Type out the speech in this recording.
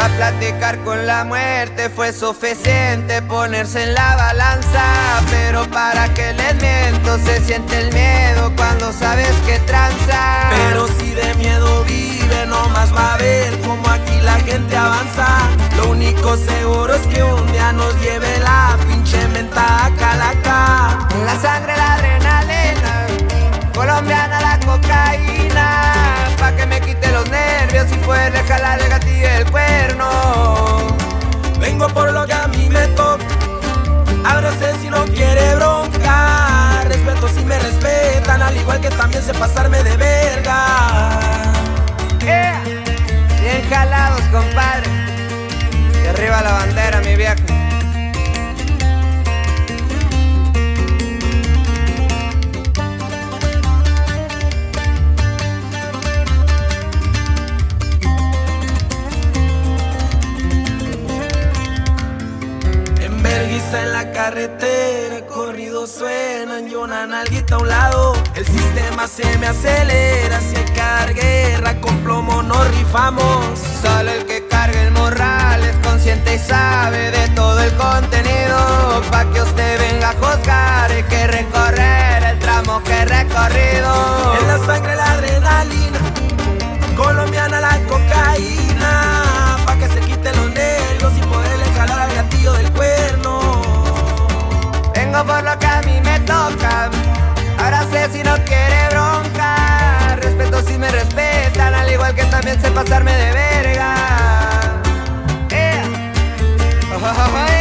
Pa' platicar con la muerte fue suficiente ponerse en la balanza. Pero para que les miento, se siente el miedo cuando sabes que tranza. Pero si de miedo vive, nomás va a ver cómo aquí la gente avanza. Lo único seguro es que un día nos lleve la pinche menta a Calaca. En la sangre la adrenalina, colombiana la cocaína. Pa' que me quite los nervios y poderle jalar el gatillo del cuerno. Vengo por lo que a mí me toca, ábrase si no quiere bronca. Respeto si me respetan, al igual que también sé pasarme de verga. Bien jalados, compadre. Y arriba la bandera, mi viejo. En la carretera, corridos suenan y una nalguita a un lado. El sistema se me acelera, si hay que dar guerra, con plomo nos rifamos. Solo el que carga el morral es consciente y sabe de todo el contenido. Pa' que usted venga a juzgar, hay que recorrer el tramo que he recorrido. En la sangre la adrenalina, colombiana la cocaína. Pa' que se quiten los nervios y poderle jalar al gatillo del cuerno. Vengo por lo que a mí me toca, ahora sé si no quiere bronca. Respeto si me respetan, al igual que también sé pasarme de verga.